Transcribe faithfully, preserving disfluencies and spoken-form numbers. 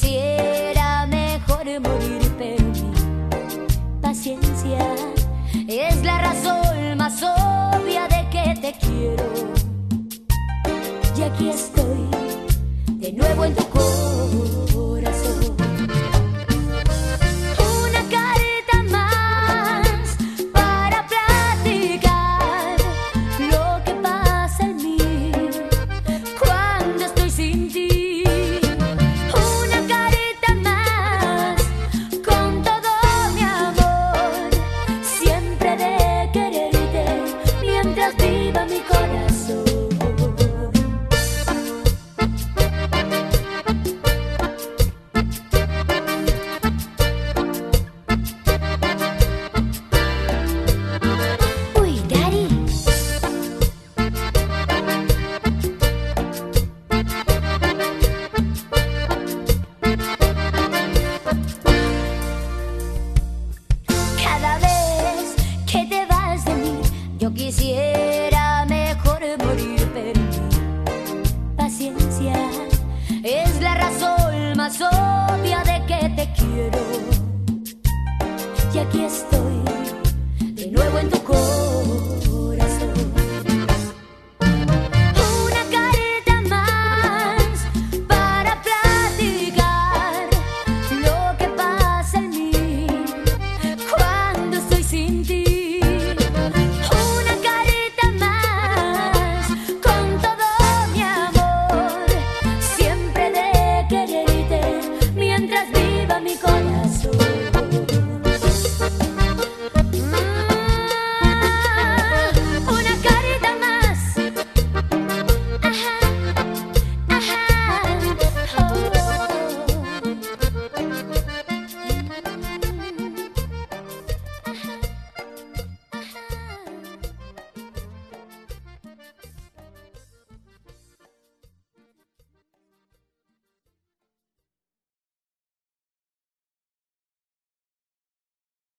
quisiera mejor morir, pero mi paciencia es la razón más obvia de que te quiero. Y aquí estoy, de nuevo en tu corazón. Una carta más para platicar lo que pasa en mí cuando estoy sin ti. Una carta más con todo mi amor, siempre de quererte mientras viva mi corazón. Yo quisiera mejor morir, pero mi paciencia es la razón más obvia de que te quiero. Y aquí estoy.